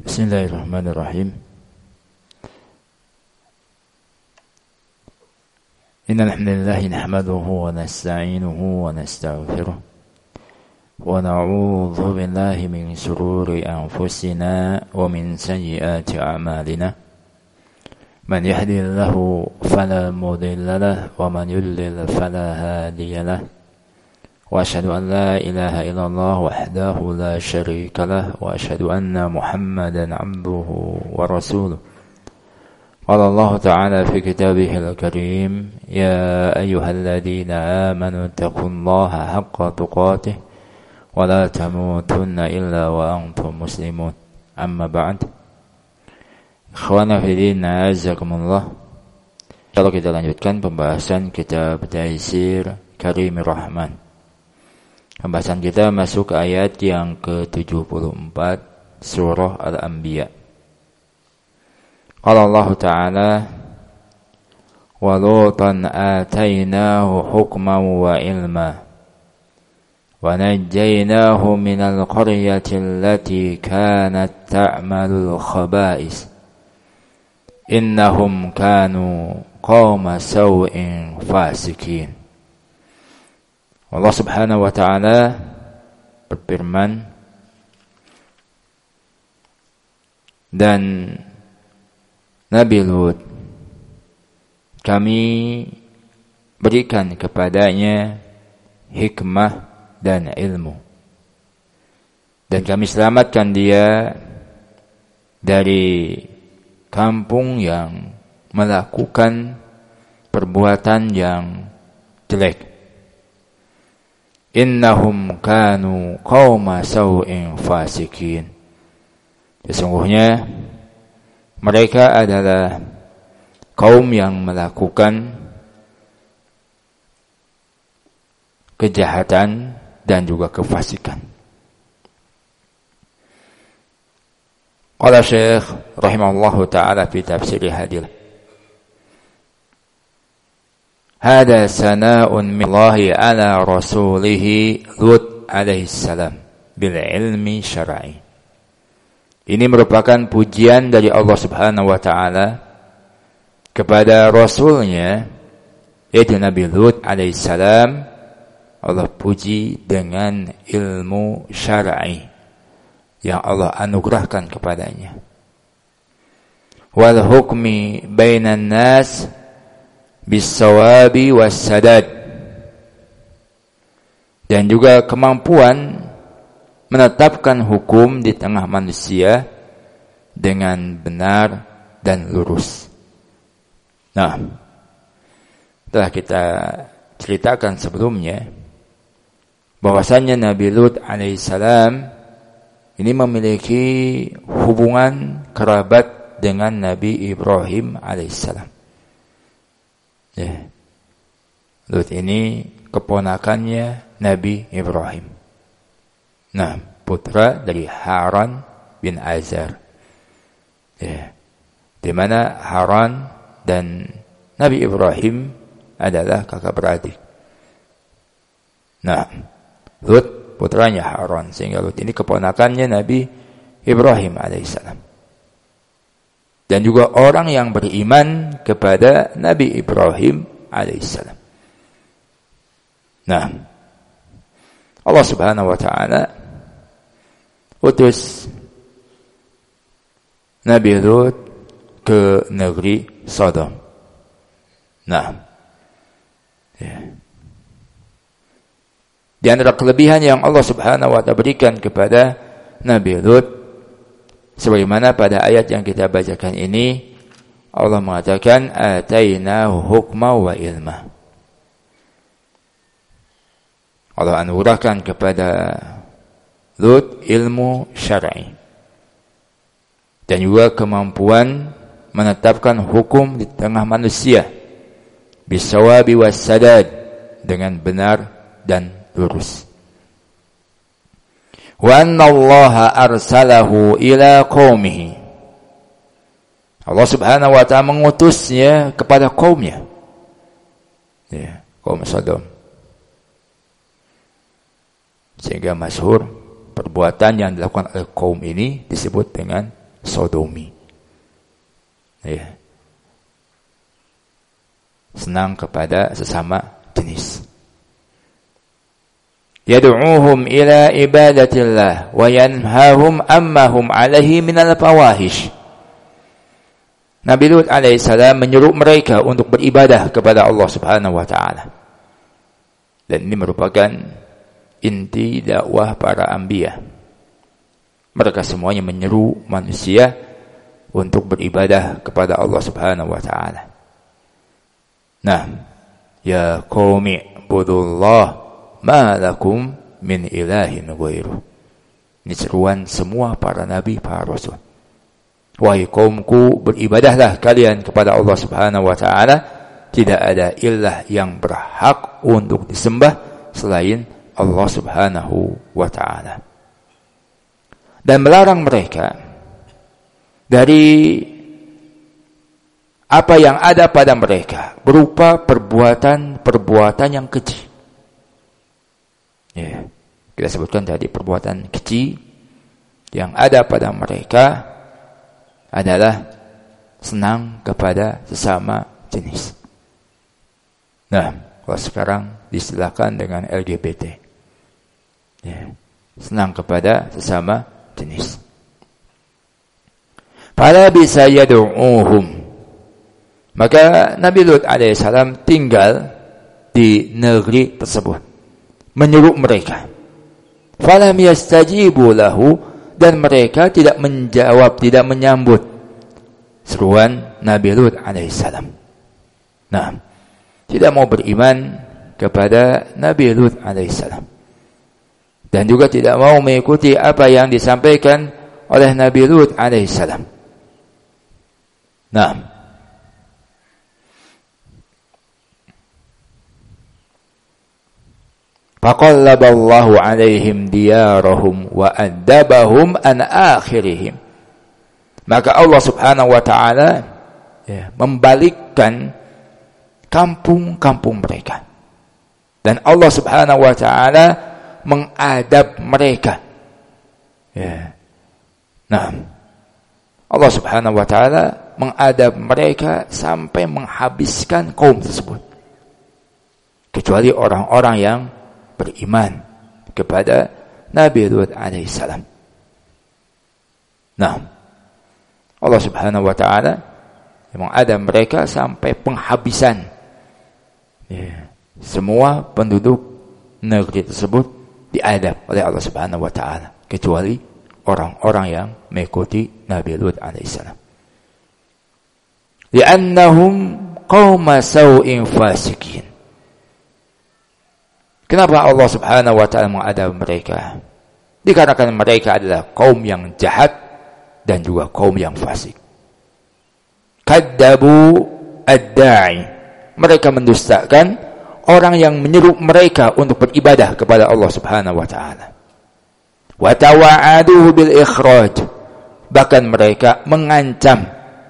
Bismillahirrahmanirrahim. Innal hamdalillah nahmaduhu wa nasta'inuhu wa nastaghfiruh wa na'udzu billahi min shururi anfusina wa min sayyiati a'malina. Man yahdihillahu fala mudilla lahu wa man yudlil fala hadiya lahu. Wa asyhadu an la ilaha illallah wahdahu la syarika lahu wa asyhadu anna Muhammadan 'abduhu wa rasuluh. Qala Allah Ta'ala fi kitabihil karim, ya ayyuhalladzina amanu taqullaha haqqa tuqatih wa la tamutunna illa wa antum muslimun. Amma ba'd. Ikhwana fi din, a'azzakumullah. Kalau kita lanjutkan pembahasan kitab Taisir Karimir Rahman. Pembahasan kita masuk ke ayat yang ke-74 surah Al-Anbiya. Qala Allah Ta'ala, wa lutan atainahu hukman wa ilma wa najjaynahu minal qaryati allati kanat ta'malul khaba'is innahum kanu qauma saw'in fasikin. Allah Subhanahu wa Ta'ala berfirman, dan Nabi Lut kami berikan kepadanya hikmah dan ilmu, dan kami selamatkan dia dari kampung yang melakukan perbuatan yang jelek. Innahum kanu qauma saw'in fasikin. Sesungguhnya mereka adalah kaum yang melakukan kejahatan dan juga kefasikan. Qala Syekh rahimahullahu ta'ala fi tafsir hadil, hada sana'un minallahi ala rasulihi Lut alaihi salam bil ilmi syar'i. Ini merupakan pujian dari Allah Subhanahu wa Ta'ala kepada Rasulnya, yaitu Nabi Lut alaihi salam. Allah puji dengan ilmu syar'i yang Allah anugerahkan kepadanya. Wal hukmi bainan nas bis-sawabi was-sadad, dan juga kemampuan menetapkan hukum di tengah manusia dengan benar dan lurus. Nah, telah kita ceritakan sebelumnya bahwasanya Nabi Lut alaihissalam ini memiliki hubungan kerabat dengan Nabi Ibrahim alaihissalam. Ya. Lut ini keponakannya Nabi Ibrahim. Nah, putra dari Haran bin Azar. Ya. Di mana Haran dan Nabi Ibrahim adalah kakak beradik. Nah, Lut putranya Haran, sehingga Lut ini keponakannya Nabi Ibrahim alaihissalam. Dan juga orang yang beriman kepada Nabi Ibrahim alaihissalam. Nah, Allah Subhanahu wa Ta'ala utus Nabi Lut ke negeri Sodom. Nah, ya. Di antara kelebihan yang Allah Subhanahu wa Ta'ala berikan kepada Nabi Lut, sebagaimana pada ayat yang kita bacakan ini, Allah mengatakan atainahu hukma wa ilma. Allah anugerahkan kepada Lut ilmu syar'i dan juga kemampuan menetapkan hukum di tengah manusia bisawabi was-sadad, dengan benar dan lurus. Wa anna Allah arsalahu ila qaumihi. Allah Subhanahu wa Ta'ala mengutusnya kepada kaumnya. Ya, kaum Sodom. Sehingga masyhur perbuatan yang dilakukan oleh kaum ini disebut dengan sodomi. Ya. Senang kepada sesama jenis. Yad'uuhum ila ibadatillah wa yanhahum amma hum alaihi minal fawahish. Nabi Lut alaihissalam menyuruh mereka untuk beribadah kepada Allah Subhanahu wa taala. Dan ini merupakan inti dakwah para anbiya. Mereka semuanya menyeru manusia untuk beribadah kepada Allah Subhanahu wa taala. Nah, ya qaumi budullah ma lakum min ilahin ghairuh. Ini seruan semua para nabi, para rasul. Wahai kaumku, beribadahlah kalian kepada Allah Subhanahu wa taala, tidak ada ilah yang berhak untuk disembah selain Allah Subhanahu wa taala. Dan melarang mereka dari apa yang ada pada mereka berupa perbuatan-perbuatan yang keji. Ya, kita sebutkan tadi perbuatan keji yang ada pada mereka adalah senang kepada sesama jenis. Nah, kalau sekarang diistilahkan dengan LGBT. Ya, senang kepada sesama jenis. Fala bisa yad'uuhum. Maka Nabi Lut alaihissalam tinggal di negeri tersebut, menyuruh mereka. Falam yastajibu lahu, dan mereka tidak menjawab, tidak menyambut seruan Nabi Lut alaihissalam. Nah, tidak mau beriman kepada Nabi Lut alaihissalam, dan juga tidak mau mengikuti apa yang disampaikan oleh Nabi Lut alaihissalam. Nah, faqallaballahu alaihim diyarahum wa adabahum an akhirihim. Maka Allah Subhanahu wa taala membalikkan kampung-kampung mereka. Dan Allah Subhanahu wa taala mengadab mereka. Ya. Nah, Allah Subhanahu wa taala mengadab mereka sampai menghabiskan kaum tersebut. Kecuali orang-orang yang beriman kepada Nabi Lut alaihissalam. Nah, Allah Subhanahu wa taala mengadab mereka sampai penghabisan. Ya. Semua penduduk negeri tersebut diadab oleh Allah Subhanahu wa taala, kecuali orang-orang yang mengikuti Nabi Lut alaihissalam. Li'annahum qauma sau'in fasikin. Kenapa Allah Subhanahu wa taala mengadab mereka? Dikarenakan mereka adalah kaum yang jahat dan juga kaum yang fasik. Kadzabu ad-da'i. Mereka mendustakan orang yang menyeru mereka untuk beribadah kepada Allah Subhanahu wa taala. Wa tawa'aduhu bil ikhraj. Bahkan mereka mengancam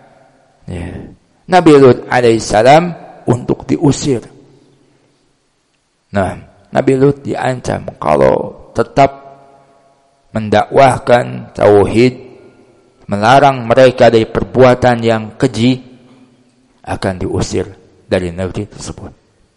Nabi Lut alaihissalam untuk diusir. Nah, Nabi Lut diancam kalau tetap mendakwahkan tauhid, melarang mereka dari perbuatan yang keji, akan diusir dari negeri tersebut.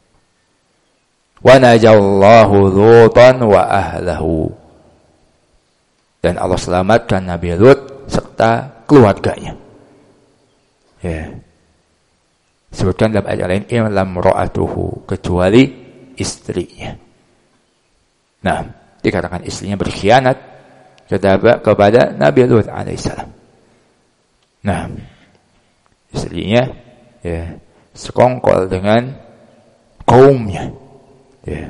Wa najallahu Lutan wa ahlahu. Dan Allah selamatkan Nabi Lut serta keluarganya. Ya. Sebutkan dalam ayat lain, lam ra'atuhu, kecuali istrinya. Nah, dikatakan istrinya berkhianat kepada Nabi Lut alaihissalam. Nah, istrinya sekongkol dengan kaumnya. Ya.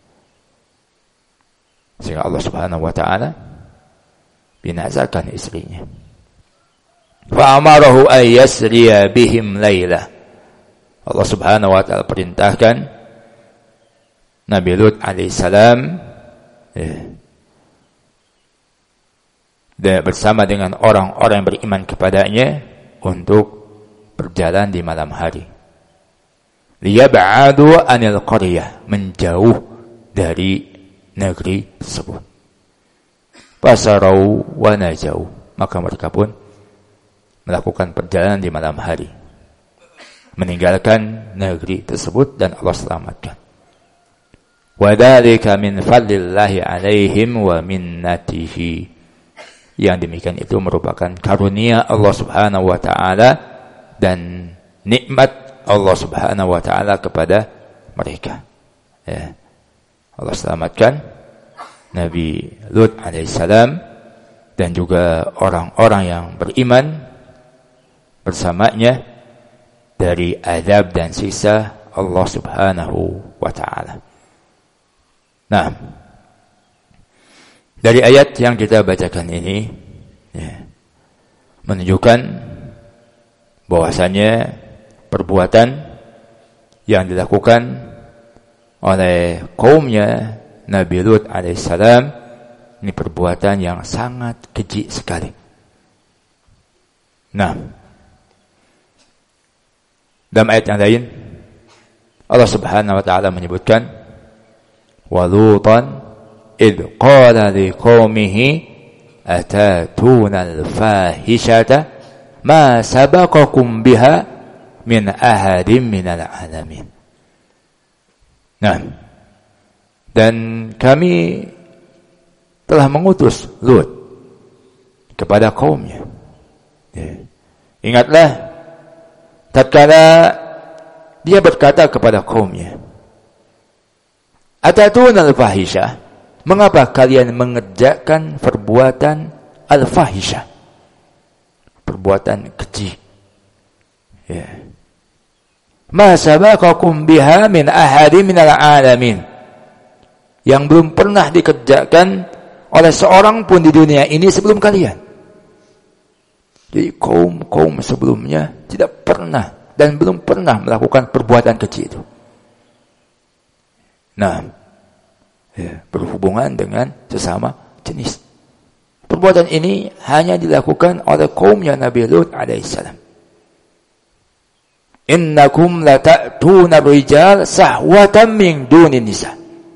Sehingga Allah Subhanahu wa taala binasakan istrinya. Fa amarahu ay yasriya bihim laila. Allah Subhanahu wa taala perintahkan Nabi Lut alaihissalam bersama dengan orang-orang yang beriman kepadanya untuk berjalan di malam hari. Liyab'adu anil qaryah, menjauh dari negeri tersebut. Fasarau wa najau, maka mereka pun melakukan perjalanan di malam hari, meninggalkan negeri tersebut dan Allah selamatkan. Wa dzalika min fadlillahi 'alaihim wa minnatihi. Yang demikian itu merupakan karunia Allah Subhanahu wa taala dan nikmat Allah Subhanahu wa taala kepada mereka. Ya. Allah selamatkan Nabi Lut alaihissalam dan juga orang-orang yang beriman bersamanya dari azab dan siksa Allah Subhanahu wa taala. Nah, dari ayat yang kita bacakan ini ya, menunjukkan bahwasanya perbuatan yang dilakukan oleh kaumnya Nabi Lut alaihissalam ini perbuatan yang sangat keji sekali. Nah, dalam ayat yang lain Allah Subhanahu wa taala menyebutkan wa Lutan id qala liqaumihi atatuna al-fahishata ma sabaqakum biha min ahadin minal alamin. Nah, dan kami telah mengutus Lut kepada kaumnya. Ya. Ingatlah tatkala dia berkata kepada kaumnya, atatuna al-fahisha, mengapa kalian mengerjakan perbuatan al-fahisha, perbuatan keji? Ya. Ma sabaqakum biha min ahadin minal alamin, yang belum pernah dikerjakan oleh seorang pun di dunia ini sebelum kalian. Jadi kaum sebelumnya tidak pernah dan belum pernah melakukan perbuatan keji itu. Nah, ya, berhubungan dengan sesama jenis. Perbuatan ini hanya dilakukan oleh kaumnya Nabi Lut alaihissalam. Innakum lata'tuna rijal sahwatan min dunin nisa.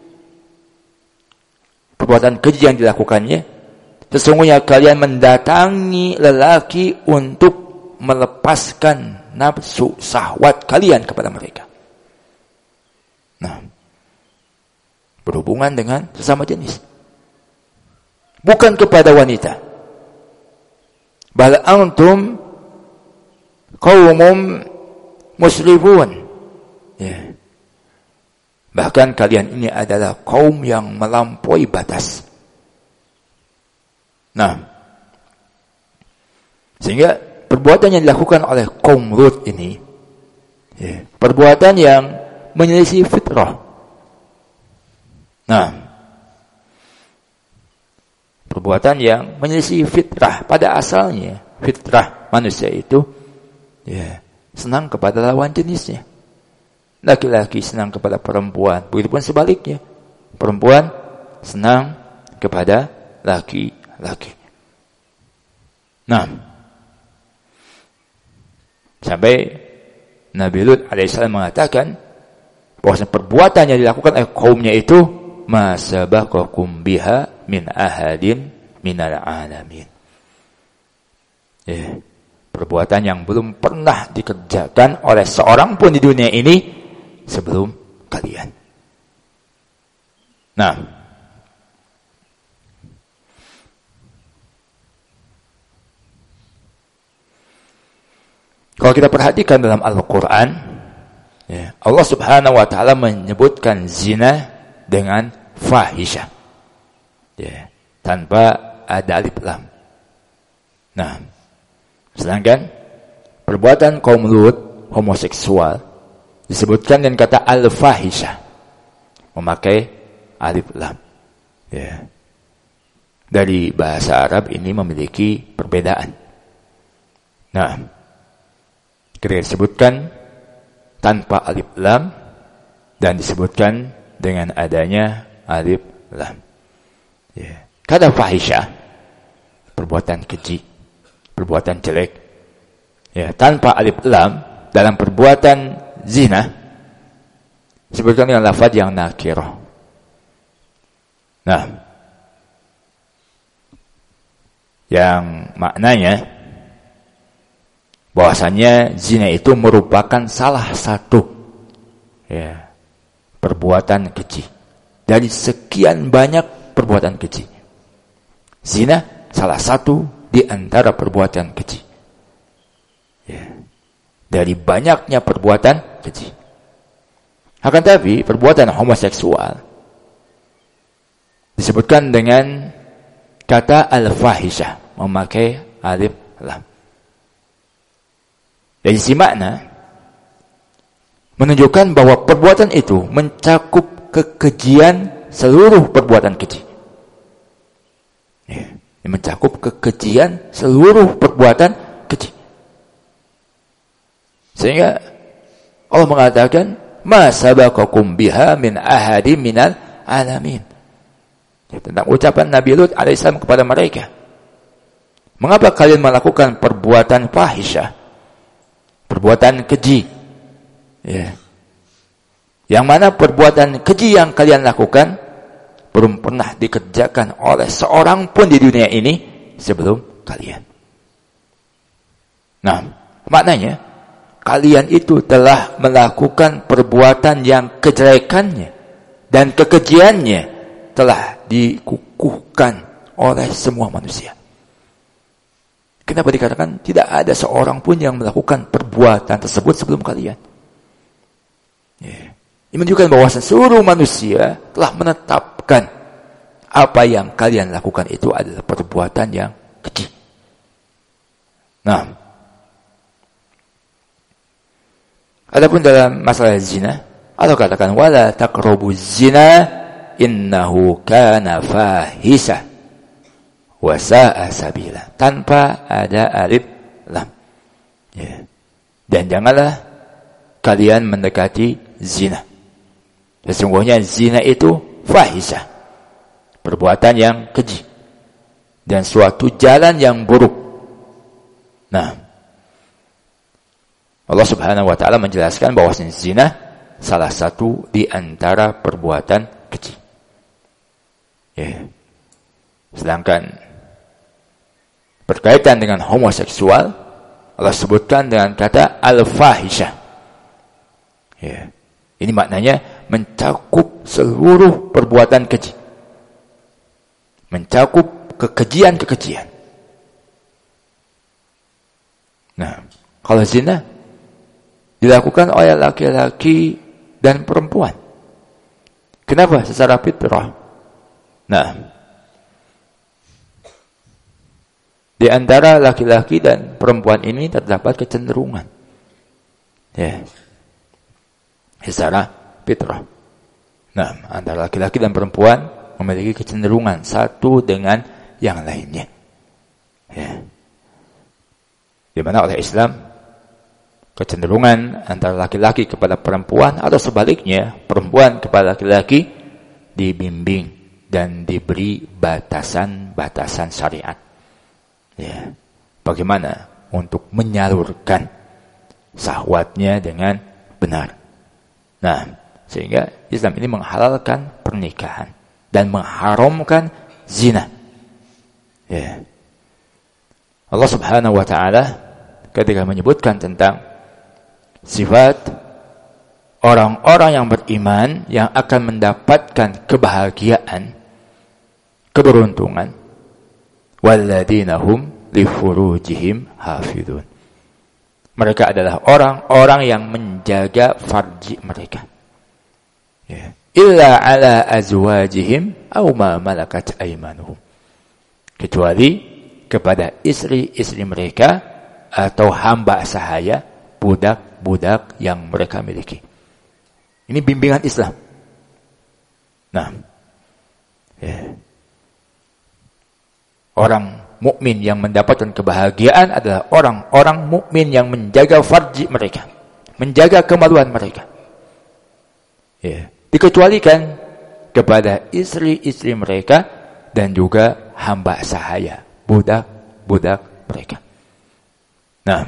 Perbuatan keji yang dilakukannya, sesungguhnya kalian mendatangi lelaki untuk melepaskan nafsu syahwat kalian kepada mereka. Nah, berhubungan dengan sesama jenis, bukan kepada wanita. Bal antum qaumum musrifun. Ya. Bahkan kalian ini adalah kaum yang melampaui batas. Nah, sehingga perbuatan yang dilakukan oleh kaum Lut ini, ya, perbuatan yang menyelisih fitrah. Nah, perbuatan yang menyelisih fitrah. Pada asalnya fitrah manusia itu ya, senang kepada lawan jenisnya. Laki-laki senang kepada perempuan, begitupun sebaliknya. Perempuan senang kepada laki-laki. Nah, sampai Nabi Lut alaihissalam mengatakan bahwa perbuatan yang dilakukan oleh kaumnya itu ma sabaqakum biha min ahadin minal alamin. Ya, perbuatan yang belum pernah dikerjakan oleh seorang pun di dunia ini sebelum kalian. Nah, kalau kita perhatikan dalam Al-Quran, ya, Allah Subhanahu wa taala menyebutkan zina dengan fahisha, ya, tanpa ada alif lam. Nah, sedangkan perbuatan kaum Lut homoseksual disebutkan dengan kata al-fahisha, memakai alif lam. Ya. Dari bahasa Arab ini memiliki perbedaan. Nah, ketika disebutkan tanpa alif lam dan disebutkan dengan adanya alif lam. Ya. Kata fahisha, perbuatan keji, perbuatan jelek. Ya, tanpa alif lam dalam perbuatan zina disebutkan dengan lafaz yang nakirah. Nah, yang maknanya bahwasanya zina itu merupakan salah satu perbuatan keji dari sekian banyak perbuatan keji. Zina salah satu di antara perbuatan keji. Dari banyaknya perbuatan keji. Akan tapi perbuatan homoseksual disebutkan dengan kata al-fahisyah, memakai alif lam. Dari si makna menunjukkan bahwa perbuatan itu mencakup kekejian seluruh perbuatan keji. Mencakup kekejian seluruh perbuatan keji. Sehingga Allah mengatakan, "Ma sabaqakum biha min ahadin minal alamin." Tentang ucapan Nabi Lut alaihissalam kepada mereka, mengapa kalian melakukan perbuatan fahisyah, perbuatan keji, yang mana perbuatan keji yang kalian lakukan belum pernah dikerjakan oleh seorang pun di dunia ini sebelum kalian. Nah, maknanya kalian itu telah melakukan perbuatan yang kejelekannya dan kekejiannya telah dikukuhkan oleh semua manusia. Kenapa dikatakan tidak ada seorang pun yang melakukan perbuatan tersebut sebelum kalian? Ini menunjukkan bahwa seluruh manusia telah menetapkan apa yang kalian lakukan itu adalah perbuatan yang keji. Nah, adapun dalam masalah zina, Allah katakan wala taqrabuz zina innahu kana fahisha wa sa'a sabila, tanpa ada alif lam. Dan janganlah kalian mendekati zina. Sesungguhnya zina itu fahisha, perbuatan yang keji dan suatu jalan yang buruk. Nah, Allah Subhanahu wa taala menjelaskan bahwa zina salah satu di antara perbuatan keji. Sedangkan berkaitan dengan homoseksual, Allah sebutkan dengan kata al-fahisyah. Ini maknanya mencakup seluruh perbuatan keji, mencakup kekejian-kekejian. Nah, kalau zina dilakukan oleh laki-laki dan perempuan, kenapa? Secara fitrah. Nah, di antara laki-laki dan perempuan ini terdapat kecenderungan, secara fitrah. Nah, antara laki-laki dan perempuan memiliki kecenderungan satu dengan yang lainnya. Di mana oleh Islam kecenderungan antara laki-laki kepada perempuan atau sebaliknya perempuan kepada laki-laki dibimbing dan diberi batasan-batasan syariat. Bagaimana untuk menyalurkan syahwatnya dengan benar. Nah, sehingga Islam ini menghalalkan pernikahan dan mengharamkan zina. Allah Subhanahu wa taala ketika menyebutkan tentang sifat orang-orang yang beriman yang akan mendapatkan kebahagiaan, keberuntungan, walladzina hum li furujihim hafizun. Mereka adalah orang-orang yang menjaga farji mereka. Illa ala azwajihim aw ma malakat aymanuhum. Kecuali kepada istri-istri mereka atau hamba sahaya, budak-budak yang mereka miliki. Ini bimbingan Islam. Nah, orang mukmin yang mendapatkan kebahagiaan adalah orang-orang mukmin yang menjaga farji mereka, menjaga kemaluan mereka. Dikecualikan kepada istri-istri mereka dan juga hamba sahaya, budak-budak mereka. Nah,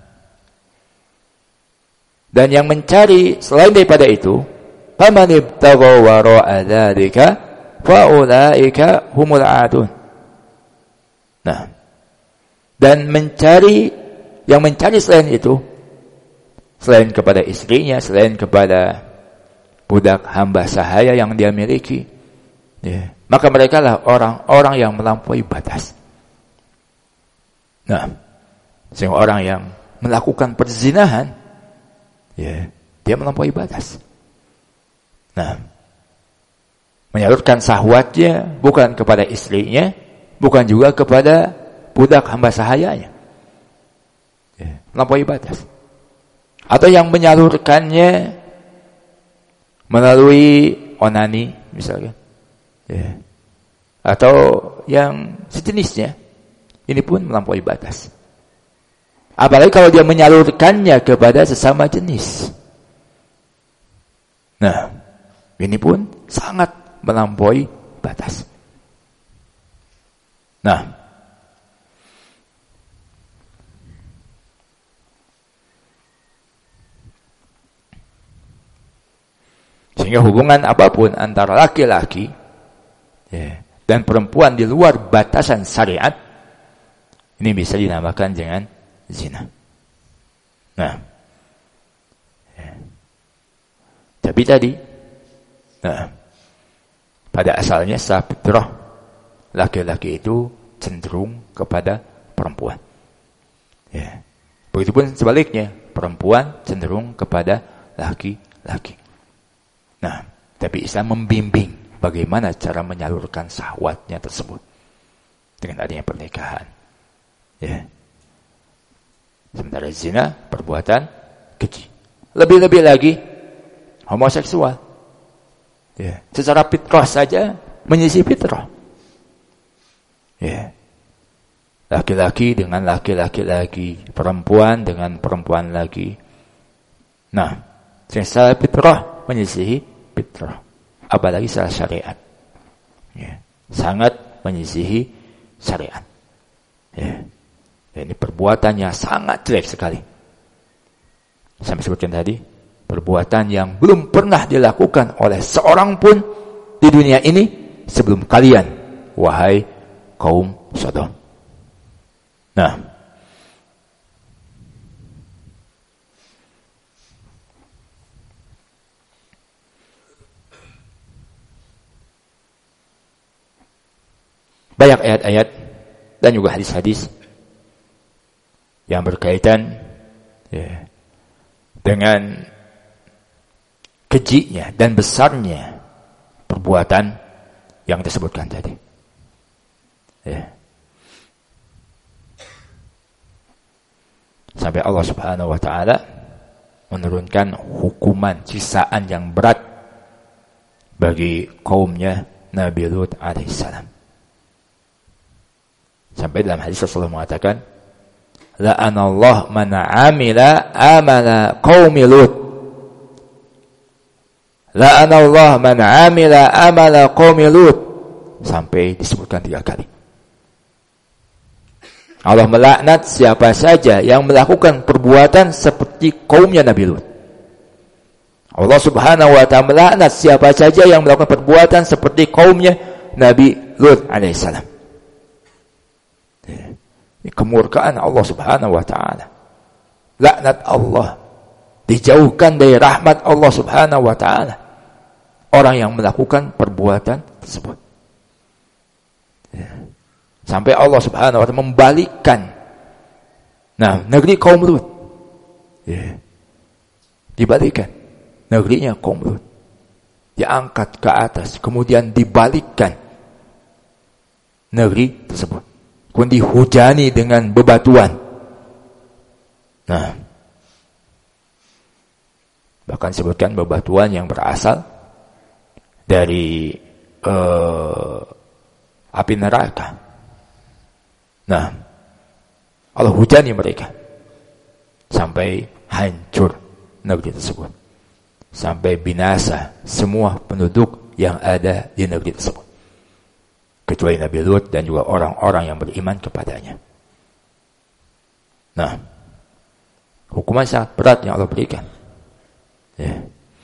dan yang mencari selain daripada itu, faman ibtagha wara'a dzalika fa ulaika humul 'adun. Nah, dan mencari yang mencari selain itu, selain kepada istrinya, selain kepada budak hamba sahaya yang dia miliki, ya, maka mereka lah orang-orang yang melampaui batas. Nah, sehingga orang yang melakukan perzinahan, ya, dia melampaui batas. Nah, menyalurkan syahwatnya bukan kepada istrinya, bukan juga kepada budak hamba sahayanya, ya, melampaui batas. Atau yang menyalurkannya melalui onani misalnya, ya, atau yang sejenisnya, ini pun melampaui batas. Apalagi kalau dia menyalurkannya kepada sesama jenis. Nah, ini pun sangat melampaui batas. Nah, sehingga hubungan apapun antara laki-laki, ya, dan perempuan di luar batasan syariat, ini bisa dinamakan dengan zina. Nah, ya. Tapi tadi, nah, pada asalnya secara fitrah, laki-laki itu cenderung kepada perempuan. Ya. Begitupun sebaliknya, perempuan cenderung kepada laki-laki. Nah, tapi Islam membimbing bagaimana cara menyalurkan syahwatnya tersebut dengan adanya pernikahan. Ya. Sementara zina perbuatan keji. Lebih-lebih lagi homoseksual. Ya. Secara fitrah saja menyisih fitrah. Ya. Laki-laki dengan laki-laki lagi, perempuan dengan perempuan lagi. Nah, secara fitrah menyisihi fitrah. Apalagi secara syariat. Ya. Sangat menyisihi syariat. Ya. Ini perbuatannya sangat jelek sekali. Sampai sebutkan tadi, perbuatan yang belum pernah dilakukan oleh seorang pun di dunia ini sebelum kalian, wahai kaum Sodom. Nah, banyak ayat-ayat dan juga hadis-hadis yang berkaitan, ya, dengan kejinya dan besarnya perbuatan yang disebutkan tadi. Ya. Sampai Allah Subhanahu wa taala menurunkan hukuman siksaan yang berat bagi kaumnya Nabi Lut alaihissalam. Sampai dalam hadis Rasulullah mengatakan, la'anallahu man 'amila amala qaumi Lut. La'anallahu man 'amila amala qaumi Lut. Sampai disebutkan 3 kali. Allah melaknat siapa saja yang melakukan perbuatan seperti kaumnya Nabi Lut. Allah Subhanahu wa ta'ala melaknat siapa saja yang melakukan perbuatan seperti kaumnya Nabi Lut alaihissalam. Ini kemurkaan Allah Subhanahu wa ta'ala. Laknat Allah. Dijauhkan dari rahmat Allah Subhanahu wa ta'ala orang yang melakukan perbuatan tersebut. Ya. Sampai Allah Subhanahu wa ta'ala membalikkan, nah, negeri kaum Lut, ya, dibalikkan. Negerinya kaum Lut diangkat ke atas, kemudian dibalikkan negeri tersebut. Kemudian dihujani dengan bebatuan. Nah, bahkan sebutkan bebatuan yang berasal dari api neraka. Nah, Allah hujani mereka sampai hancur negeri tersebut, sampai binasa semua penduduk yang ada di negeri tersebut, kecuali Nabi Lut dan juga orang-orang yang beriman kepadanya. Nah, hukuman sangat berat yang Allah berikan. Ya.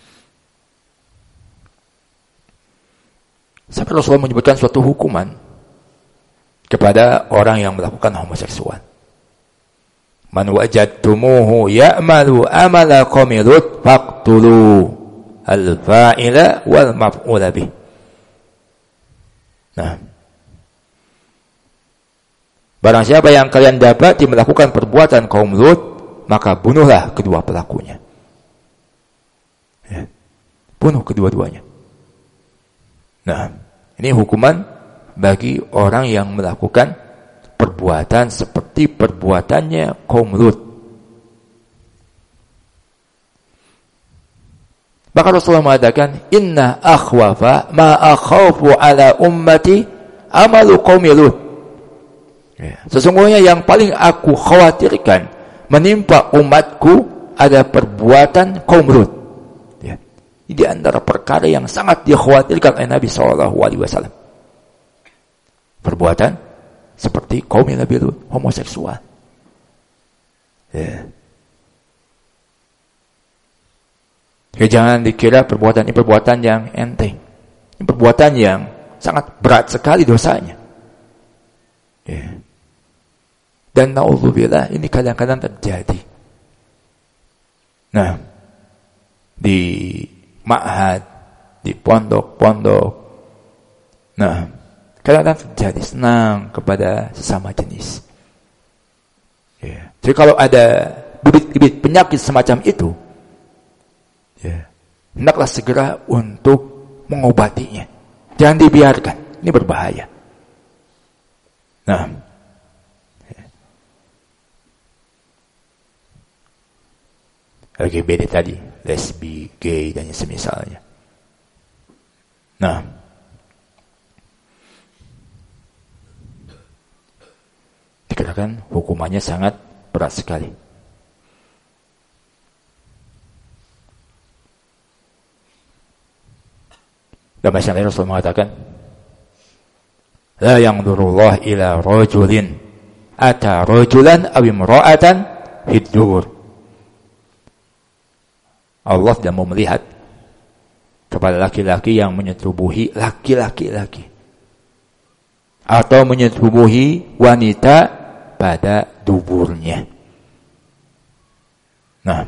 Sampai Rasulullah menyebutkan suatu hukuman kepada orang yang melakukan homoseksual. Man wajadtumuhu ya'malu amala qaumi Lut faqtulu al-fa'ila wal maf'ula bih. Nah, barang siapa yang kalian dapati melakukan perbuatan kaum Lut, maka bunuhlah kedua pelakunya. Ya. Bunuh kedua-duanya. Nah, ini hukuman bagi orang yang melakukan perbuatan seperti perbuatannya kaum Lut. Maka Rasulullah mengatakan, "Inna akhwafa ma akhafu ala ummati amalu qaumi Lut." Ya. Sesungguhnya yang paling aku khawatirkan menimpa umatku ada perbuatan kaum Lut. Ya. Ini di antara perkara yang sangat dikhawatirkan oleh Nabi SAW. Perbuatan seperti kaum Nabi Lut, homoseksual. Ya. Ya, jangan dikira perbuatan ini perbuatan yang enteng. Ini perbuatan yang sangat berat sekali dosanya. Ya. Dan na'udzubillah ini kadang-kadang terjadi. Nah, di ma'had, di pondok-pondok. Nah, kadang-kadang terjadi senang kepada sesama jenis. Ya. Jadi kalau ada bibit-bibit penyakit semacam itu, ya, hendaklah segera untuk mengobatinya. Jangan dibiarkan. Ini berbahaya. Nah, LGBT tadi, lesbi, gay, dan semisalnya. Nah, dikatakan hukumannya sangat berat sekali. Dan masyarakat Rasul mengatakan, la yanzurullah ila rajulin ata rajulan aw imra'atan fid-dur. Allah tidak mau melihat kepada laki-laki yang menyetubuhi laki-laki atau menyetubuhi wanita pada duburnya. Nah,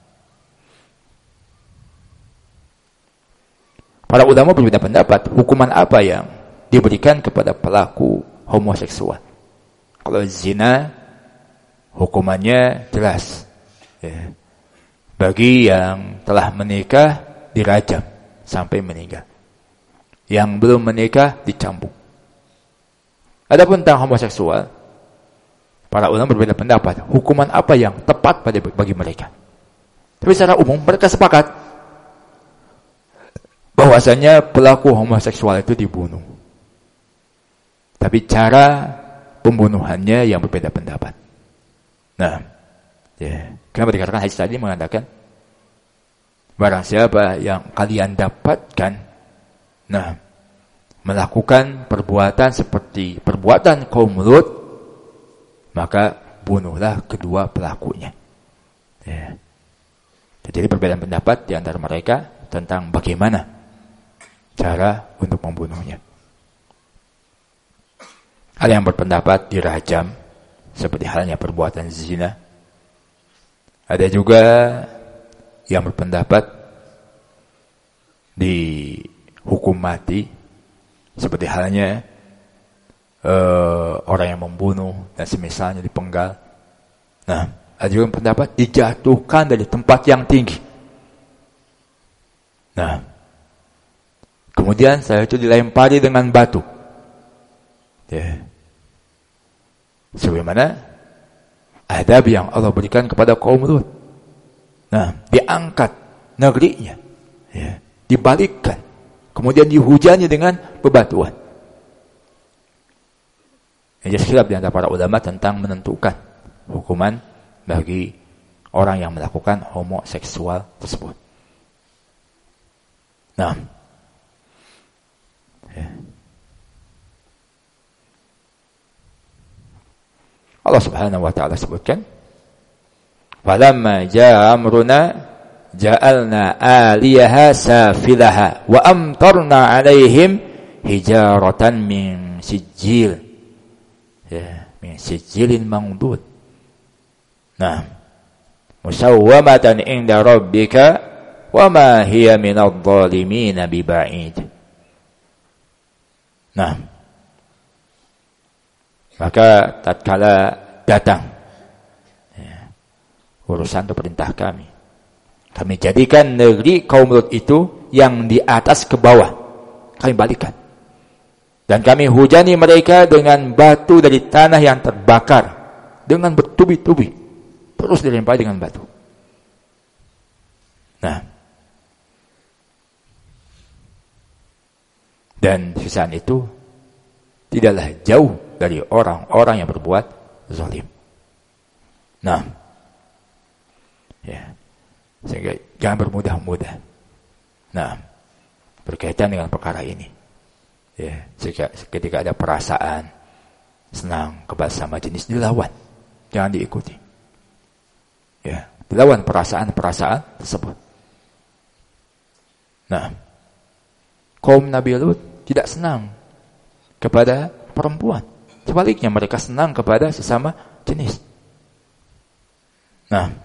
para ulama berbeda pendapat hukuman apa yang diberikan kepada pelaku homoseksual. Kalau zina, hukumannya jelas. Ya. Bagi yang telah menikah, dirajam sampai meninggal. Yang belum menikah, dicambuk. Adapun tentang homoseksual, para ulama berbeda pendapat hukuman apa yang tepat bagi mereka. Tapi secara umum mereka sepakat bahwasanya pelaku homoseksual itu dibunuh. Tapi cara pembunuhannya yang berbeda pendapat. Nah, ya, kenapa dikatakan hadis tadi mengatakan barang siapa yang kalian dapatkan, nah, melakukan perbuatan seperti perbuatan kaum Lut, maka bunuhlah kedua pelakunya. Ya. Jadi perbedaan pendapat di antara mereka tentang bagaimana cara untuk membunuhnya. Ada yang berpendapat dirajam seperti halnya perbuatan zina. Ada juga yang berpendapat dihukum mati seperti halnya orang yang membunuh dan semisalnya dipenggal. Nah, ada juga yang berpendapat dijatuhkan dari tempat yang tinggi. Nah, kemudian saya itu dilempari dengan batu. Ya. Sebagaimana adab yang Allah berikan kepada kaum Lut. Nah, diangkat negerinya, ya, dibalikkan, kemudian dihujani dengan bebatuan. Ini khilaf di antara para ulama tentang menentukan hukuman bagi orang yang melakukan homoseksual tersebut. Nah, ya. Allah Subhanahu wa taala sebutkan, "Falamma jaa amruna ja'alna 'aliyaha safilaha wa amtarna 'alaihim hijaratan min sijil." Ya, min sijilin mangdud. Nah, musawwamatan inda rabbika wa ma hiya minadh dhalimin biba'id. Nah, maka tatkala datang urusan atau perintah kami jadikan negeri kaum Lut itu yang di atas ke bawah, kami balikan. Dan kami hujani mereka dengan batu dari tanah yang terbakar dengan bertubi-tubi, terus dilempari dengan batu. Nah, dan sisaan itu tidaklah jauh dari orang-orang yang berbuat zalim. Nah, ya, sehingga jangan bermudah-mudah. Nah, berkaitan dengan perkara ini, ya, ketika ada perasaan senang kepada sama jenis, dilawan, jangan diikuti. Ya, dilawan perasaan-perasaan tersebut. Nah, kaum Nabi Lut tidak senang kepada perempuan. Sebaliknya mereka senang kepada sesama jenis. Nah,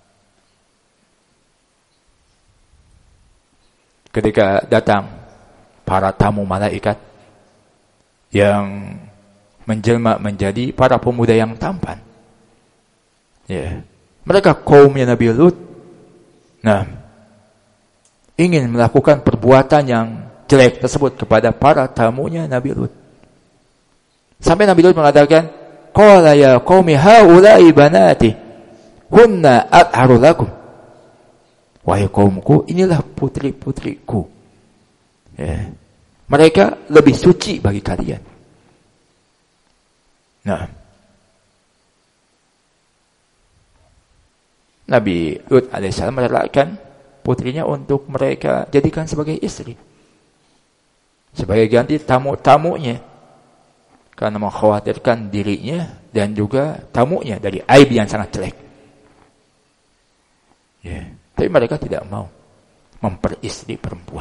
ketika datang para tamu malaikat yang menjelma menjadi para pemuda yang tampan, ya, mereka kaumnya Nabi Lut, nah, ingin melakukan perbuatan yang jelek tersebut kepada para tamunya Nabi Lut. Sampai Nabi Lut mengatakan, qala ya qaumi haula'i banati hunna atharu lakum. Wahai kaumku, inilah putri-putriku. Ya. Mereka lebih suci bagi kalian. Nah, Nabi Lut alaihissalam merelakan putrinya untuk mereka jadikan sebagai istri, sebagai ganti tamu-tamunya, karena mengkhawatirkan dirinya dan juga tamunya dari aib yang sangat jelek. Ya. Tapi mereka tidak mau memperistri perempuan.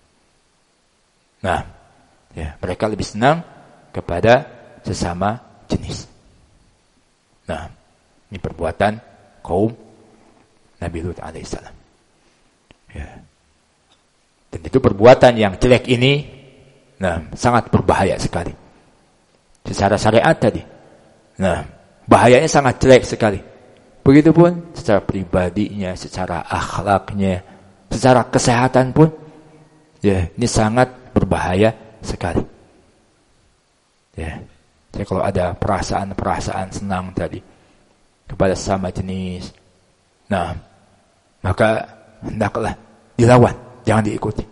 Nah, ya, mereka lebih senang kepada sesama jenis. Nah, ini perbuatan kaum Nabi Lut alaihissalam. Ya. Dan itu perbuatan yang jelek ini, nah, sangat berbahaya sekali. Secara syariat tadi, nah, bahayanya sangat jelek sekali. Begitupun secara pribadinya, secara akhlaknya, secara kesehatan pun, ya, ini sangat berbahaya sekali. Ya, jadi kalau ada perasaan-perasaan senang tadi kepada sama jenis, nah, maka hendaklah dilawan, jangan diikuti.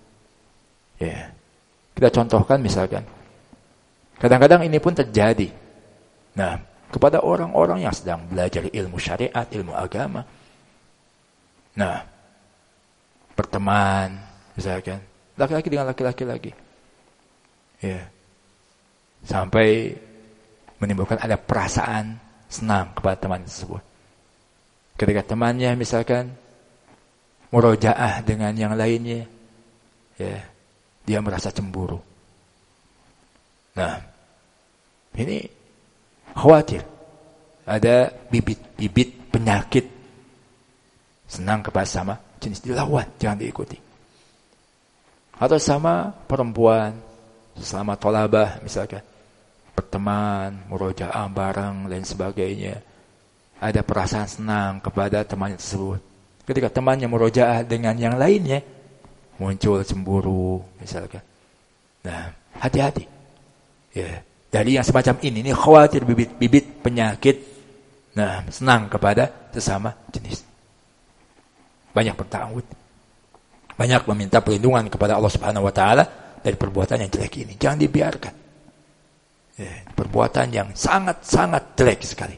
Ya, kita contohkan misalkan, kadang-kadang ini pun terjadi. Nah, kepada orang-orang yang sedang belajar ilmu syariat, ilmu agama. Nah, berteman, misalkan, laki-laki dengan laki-laki lagi. Ya. Sampai menimbulkan ada perasaan senang kepada teman tersebut. Ketika temannya misalkan murojaah dengan yang lainnya, ya, dia merasa cemburu. Nah, ini khawatir ada bibit-bibit penyakit senang kepada sama jenis, dilawan, jangan diikuti. Atau sama perempuan, selama tolabah misalkan, berteman, murojaah bareng, lain sebagainya, ada perasaan senang kepada temannya tersebut. Ketika temannya murojaah dengan yang lainnya, muncul cemburu misalkan. Nah, hati-hati. Ya, dari yang semacam ini khawatir bibit-bibit penyakit, nah, senang kepada sesama jenis. Banyak bertawud, banyak meminta perlindungan kepada Allah Subhanahu wa taala dari perbuatan yang jelek ini. Jangan dibiarkan. Ya, perbuatan yang sangat-sangat jelek sekali.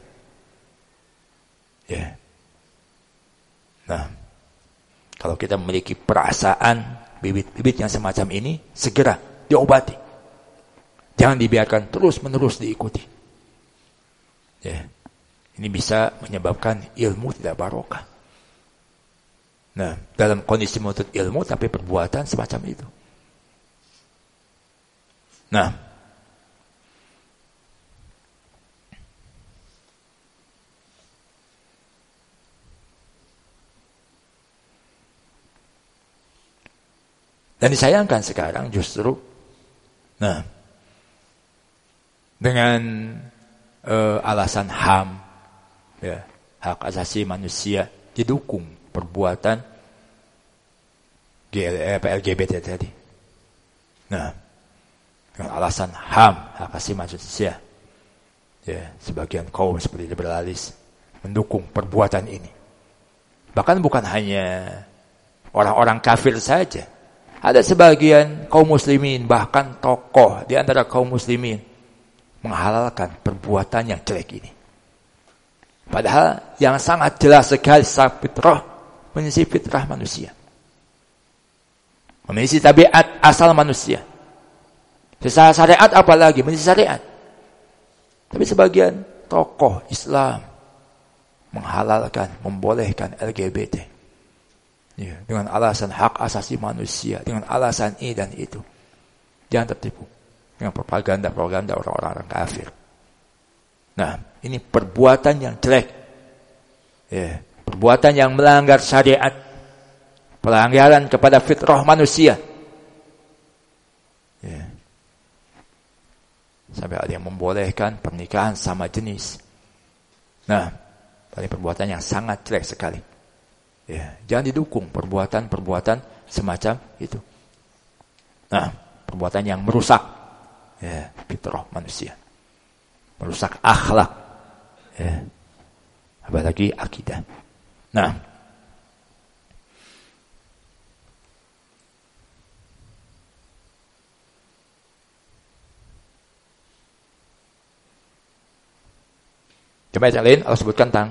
Ya. Nah, kalau kita memiliki perasaan bibit-bibit yang semacam ini, segera diobati. Jangan dibiarkan terus-menerus diikuti. Ya. Ini bisa menyebabkan ilmu tidak barokah. Nah, dalam kondisi menuntut ilmu tapi perbuatan semacam itu. Nah, Dan disayangkan sekarang justru, dengan alasan HAM, ya, hak asasi manusia, didukung perbuatan LGBT tadi. Dengan alasan HAM, hak asasi manusia, ya, sebagian kaum seperti liberalis mendukung perbuatan ini. Bahkan bukan hanya orang-orang kafir saja, ada sebagian kaum muslimin, bahkan tokoh di antara kaum muslimin menghalalkan perbuatan yang jelek ini. Padahal yang sangat jelas sekali fitrah, menyisi fitrah manusia, menyisi tabiat asal manusia. Secara syariat apalagi, menyisi syariat. Tapi sebagian tokoh Islam menghalalkan, membolehkan LGBT, ya, dengan alasan hak asasi manusia, dengan alasan ini dan itu. Jangan tertipu dengan propaganda orang-orang kafir. Ini perbuatan yang jelek, ya, perbuatan yang melanggar syariat, pelanggaran kepada fitrah manusia, ya. Sampai ada yang membolehkan pernikahan sama jenis. Ini perbuatan yang sangat jelek sekali, ya. Jangan didukung perbuatan semacam itu. Perbuatan yang merusak, ya, fitrah manusia, merusak akhlak, ya, apalagi akidah. Coba yang lain Allah sebutkan tentang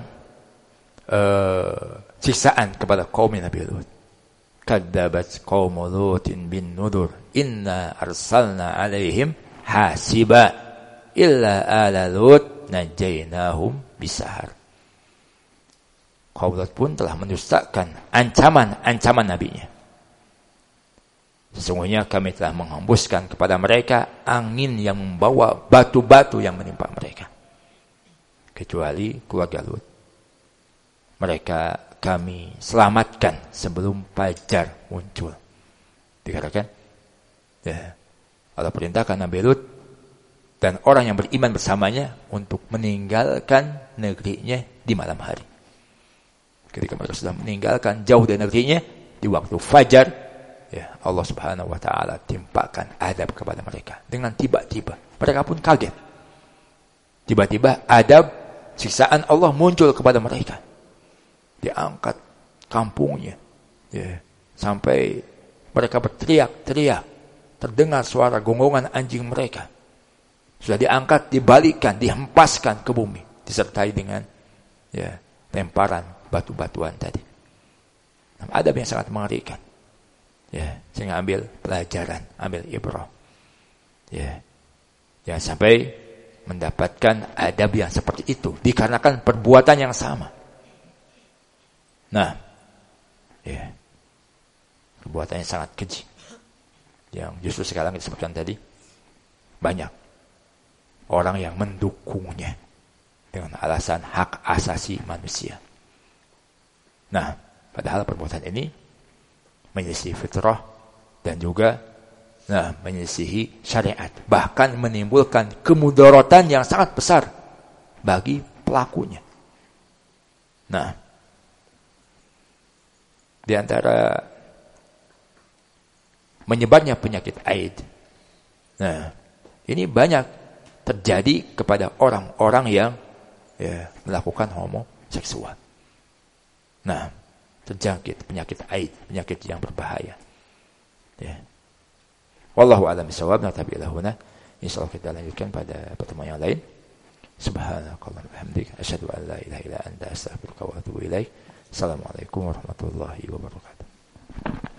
siksaan kepada kaum Nabi Lut. Kadzabat qaum Lutin bin nudur inna arsalna alaihim hasiba illa ala Lut najaynahum bisahar. Kaum Lut pun telah mendustakan ancaman nabinya. Sesungguhnya kami telah menghembuskan kepada mereka angin yang membawa batu-batu yang menimpa mereka, kecuali keluarga Lut. Mereka kami selamatkan sebelum fajar muncul. Dikatakan, ya, Allah perintahkan Nabi Lut dan orang yang beriman bersamanya untuk meninggalkan negerinya di malam hari. Ketika mereka sudah meninggalkan jauh dari negerinya, di waktu fajar, ya, Allah Subhanahu wa Ta'ala timpakan adab kepada mereka dengan tiba-tiba. Mereka pun kaget. Tiba-tiba adab, siksaan Allah muncul kepada mereka. Diangkat kampungnya, ya, sampai mereka berteriak-teriak, terdengar suara gonggongan anjing mereka. Sudah diangkat, dibalikkan, dihempaskan ke bumi, disertai dengan, ya, lemparan batu-batuan tadi. Adab yang sangat mengerikan, ya, sehingga ambil pelajaran, ambil ibrah, ya, jangan sampai mendapatkan adab yang seperti itu dikarenakan perbuatan yang sama. Ya, perbuatan yang sangat keji, yang justru sekarang disebutkan tadi, banyak orang yang mendukungnya dengan alasan hak asasi manusia. Padahal perbuatan ini menyelisihi fitrah dan juga menyelisihi syariat, bahkan menimbulkan kemudaratan yang sangat besar bagi pelakunya. Di antara menyebarnya penyakit AIDS, ini banyak terjadi kepada orang-orang yang, ya, melakukan homoseksual. Terjangkit penyakit AIDS, penyakit yang berbahaya, ya. Wallahu a'lam bishawab. Huna, insyaallah kita lanjutkan pada pertemuan yang lain. Subhanakallahumma wa bihamdika asyhadu an la ilaha illa anta astaghfiruka wa atubu ilaik. Assalamualaikum warahmatullahi wabarakatuh.